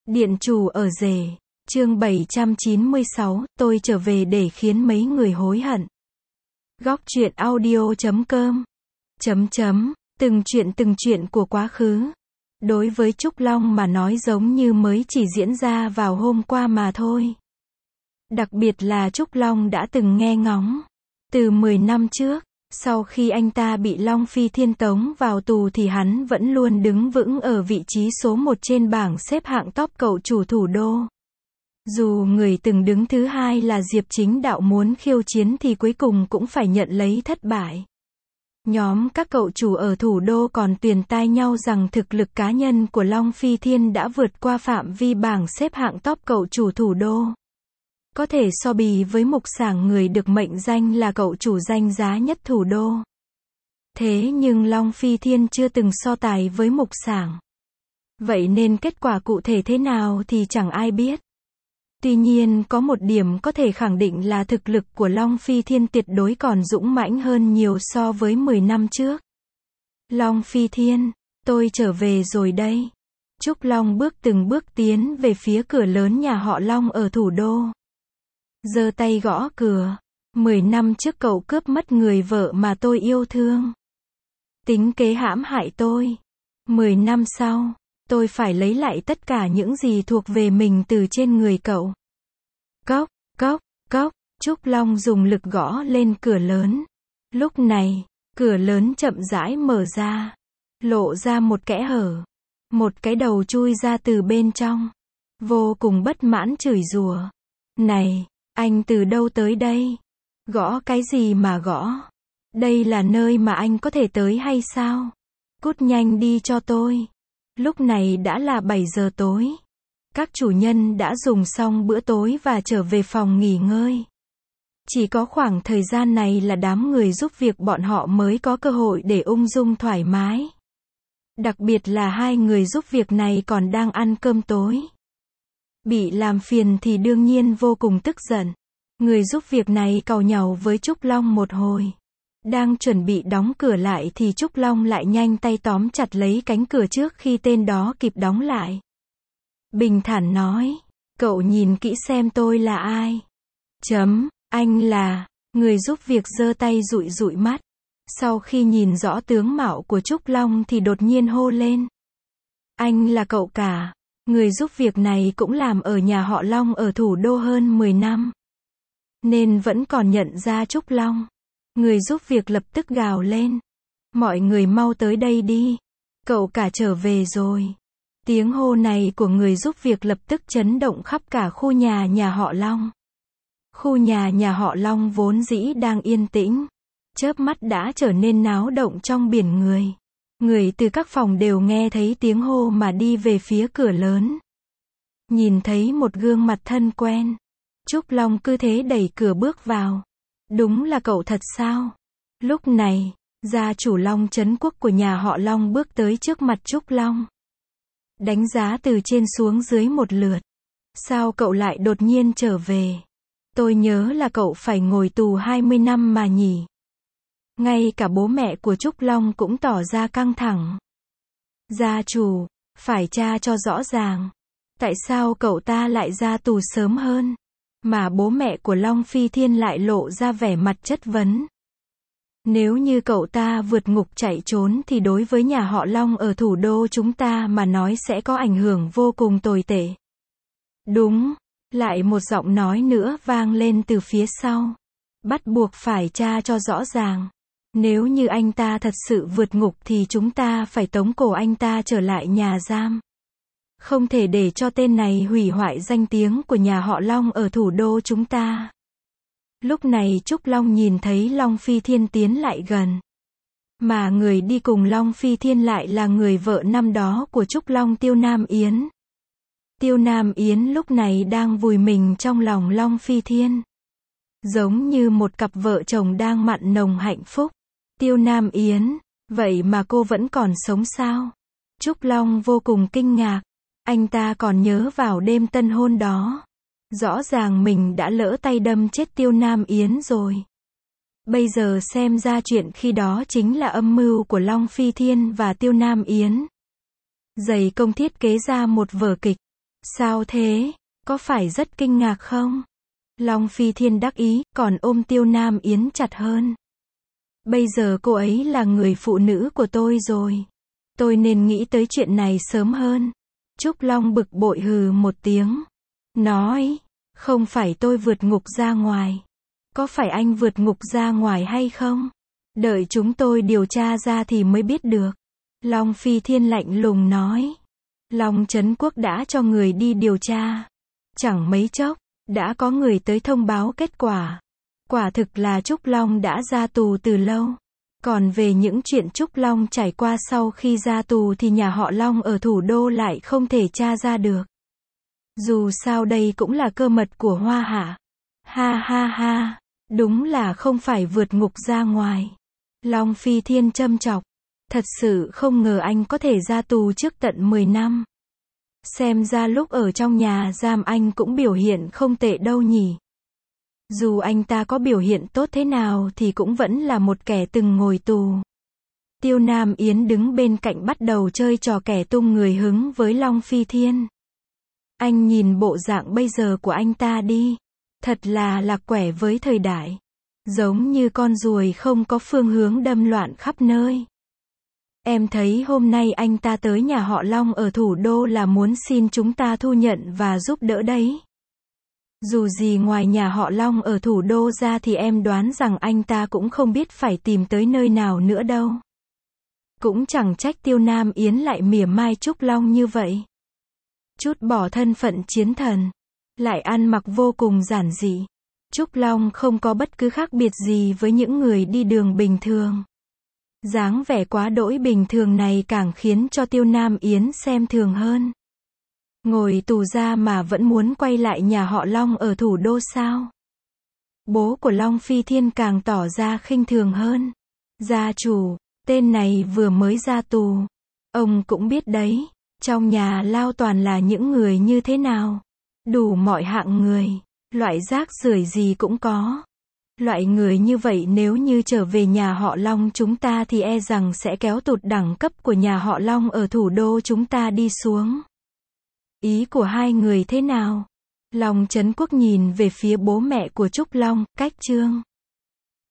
Điện chủ ở rể. Chương 796, tôi trở về để khiến mấy người hối hận. Góc truyện audio.com. Từng chuyện của quá khứ. Đối với Trúc Long mà nói giống như mới chỉ diễn ra vào hôm qua mà thôi. Đặc biệt là Trúc Long đã từng nghe ngóng. Từ 10 năm trước, sau khi anh ta bị Long Phi Thiên tống vào tù thì hắn vẫn luôn đứng vững ở vị trí số 1 trên bảng xếp hạng top cậu chủ thủ đô. Dù người từng đứng thứ hai là Diệp Chính Đạo muốn khiêu chiến thì cuối cùng cũng phải nhận lấy thất bại. Nhóm các cậu chủ ở thủ đô còn tuyền tai nhau rằng thực lực cá nhân của Long Phi Thiên đã vượt qua phạm vi bảng xếp hạng top cậu chủ thủ đô. Có thể so bì với Mục Sảng, người được mệnh danh là cậu chủ danh giá nhất thủ đô. Thế nhưng Long Phi Thiên chưa từng so tài với Mục Sảng. Vậy nên kết quả cụ thể thế nào thì chẳng ai biết. Tuy nhiên có một điểm có thể khẳng định là thực lực của Long Phi Thiên tuyệt đối còn dũng mãnh hơn nhiều so với 10 năm trước. Long Phi Thiên, tôi trở về rồi đây. Trúc Long từng bước tiến về phía cửa lớn nhà họ Long ở thủ đô. Giơ tay gõ cửa. 10 năm trước cậu cướp mất người vợ mà tôi yêu thương. Tính kế hãm hại tôi. 10 năm sau, tôi phải lấy lại tất cả những gì thuộc về mình từ trên người cậu. Cốc, cốc, cốc, Trúc Long dùng lực gõ lên cửa lớn. Lúc này, cửa lớn chậm rãi mở ra. Lộ ra một kẽ hở. Một cái đầu chui ra từ bên trong. Vô cùng bất mãn chửi rủa. Này, anh từ đâu tới đây? Gõ cái gì mà gõ? Đây là nơi mà anh có thể tới hay sao? Cút nhanh đi cho tôi. Lúc này đã là 7 giờ tối. Các chủ nhân đã dùng xong bữa tối và trở về phòng nghỉ ngơi. Chỉ có khoảng thời gian này là đám người giúp việc bọn họ mới có cơ hội để ung dung thoải mái. Đặc biệt là hai người giúp việc này còn đang ăn cơm tối. Bị làm phiền thì đương nhiên vô cùng tức giận. Người giúp việc này càu nhàu với Trúc Long một hồi. Đang chuẩn bị đóng cửa lại thì Trúc Long lại nhanh tay tóm chặt lấy cánh cửa trước khi tên đó kịp đóng lại. Bình thản nói, cậu nhìn kỹ xem tôi là ai. Anh là, người giúp việc giơ tay dụi dụi mắt. Sau khi nhìn rõ tướng mạo của Trúc Long thì đột nhiên hô lên. Anh là cậu cả. Người giúp việc này cũng làm ở nhà họ Long ở thủ đô hơn 10 năm. Nên vẫn còn nhận ra Trúc Long. Người giúp việc lập tức gào lên. Mọi người mau tới đây đi. Cậu cả trở về rồi. Tiếng hô này của người giúp việc lập tức chấn động khắp cả khu nhà họ Long. Khu nhà họ Long vốn dĩ đang yên tĩnh. Chớp mắt đã trở nên náo động trong biển người. Người từ các phòng đều nghe thấy tiếng hô mà đi về phía cửa lớn. Nhìn thấy một gương mặt thân quen. Trúc Long cứ thế đẩy cửa bước vào. Đúng là cậu thật sao? Lúc này, gia chủ Long Trấn Quốc của nhà họ Long bước tới trước mặt Trúc Long. Đánh giá từ trên xuống dưới một lượt. Sao cậu lại đột nhiên trở về? Tôi nhớ là cậu phải ngồi tù 20 năm mà nhỉ? Ngay cả bố mẹ của Trúc Long cũng tỏ ra căng thẳng. Gia chủ, phải tra cho rõ ràng. Tại sao cậu ta lại ra tù sớm hơn? Mà bố mẹ của Long Phi Thiên lại lộ ra vẻ mặt chất vấn. Nếu như cậu ta vượt ngục chạy trốn thì đối với nhà họ Long ở thủ đô chúng ta mà nói sẽ có ảnh hưởng vô cùng tồi tệ. Đúng, lại một giọng nói nữa vang lên từ phía sau. Bắt buộc phải tra cho rõ ràng. Nếu như anh ta thật sự vượt ngục thì chúng ta phải tống cổ anh ta trở lại nhà giam. Không thể để cho tên này hủy hoại danh tiếng của nhà họ Long ở thủ đô chúng ta. Lúc này Trúc Long nhìn thấy Long Phi Thiên tiến lại gần. Mà người đi cùng Long Phi Thiên lại là người vợ năm đó của Trúc Long, Tiêu Nam Yến. Tiêu Nam Yến lúc này đang vùi mình trong lòng Long Phi Thiên. Giống như một cặp vợ chồng đang mặn nồng hạnh phúc. Tiêu Nam Yến, vậy mà cô vẫn còn sống sao? Trúc Long vô cùng kinh ngạc. Anh ta còn nhớ vào đêm tân hôn đó. Rõ ràng mình đã lỡ tay đâm chết Tiêu Nam Yến rồi. Bây giờ xem ra chuyện khi đó chính là âm mưu của Long Phi Thiên và Tiêu Nam Yến. Dày công thiết kế ra một vở kịch. Sao thế? Có phải rất kinh ngạc không? Long Phi Thiên đắc ý, còn ôm Tiêu Nam Yến chặt hơn. Bây giờ cô ấy là người phụ nữ của tôi rồi. Tôi nên nghĩ tới chuyện này sớm hơn. Trúc Long bực bội hừ một tiếng. Nói, không phải tôi vượt ngục ra ngoài. Có phải anh vượt ngục ra ngoài hay không? Đợi chúng tôi điều tra ra thì mới biết được. Long Phi Thiên lạnh lùng nói. Long Trấn Quốc đã cho người đi điều tra. Chẳng mấy chốc, đã có người tới thông báo kết quả. Quả thực là Trúc Long đã ra tù từ lâu. Còn về những chuyện Trúc Long trải qua sau khi ra tù thì nhà họ Long ở thủ đô lại không thể tra ra được. Dù sao đây cũng là cơ mật của Hoa Hạ. Ha ha ha, đúng là không phải vượt ngục ra ngoài. Long Phi Thiên châm chọc. Thật sự không ngờ anh có thể ra tù trước tận 10 năm. Xem ra lúc ở trong nhà giam anh cũng biểu hiện không tệ đâu nhỉ. Dù anh ta có biểu hiện tốt thế nào thì cũng vẫn là một kẻ từng ngồi tù. Tiêu Nam Yến đứng bên cạnh bắt đầu chơi trò kẻ tung người hứng với Long Phi Thiên. Anh nhìn bộ dạng bây giờ của anh ta đi. Thật là lạc quẻ với thời đại. Giống như con ruồi không có phương hướng đâm loạn khắp nơi. Em thấy hôm nay anh ta tới nhà họ Long ở thủ đô là muốn xin chúng ta thu nhận và giúp đỡ đấy. Dù gì ngoài nhà họ Long ở thủ đô ra thì em đoán rằng anh ta cũng không biết phải tìm tới nơi nào nữa đâu. Cũng chẳng trách Tiêu Nam Yến lại mỉa mai Trúc Long như vậy. Chút bỏ thân phận chiến thần, lại ăn mặc vô cùng giản dị. Trúc Long không có bất cứ khác biệt gì với những người đi đường bình thường. Dáng vẻ quá đỗi bình thường này càng khiến cho Tiêu Nam Yến xem thường hơn. Ngồi tù ra mà vẫn muốn quay lại nhà họ Long ở thủ đô sao? Bố của Long Phi Thiên càng tỏ ra khinh thường hơn. Gia chủ, tên này vừa mới ra tù. Ông cũng biết đấy, trong nhà Lao toàn là những người như thế nào. Đủ mọi hạng người, loại rác rưởi gì cũng có. Loại người như vậy nếu như trở về nhà họ Long chúng ta thì e rằng sẽ kéo tụt đẳng cấp của nhà họ Long ở thủ đô chúng ta đi xuống. Ý của hai người thế nào? Long Trấn Quốc nhìn về phía bố mẹ của Trúc Long, Cách Trương.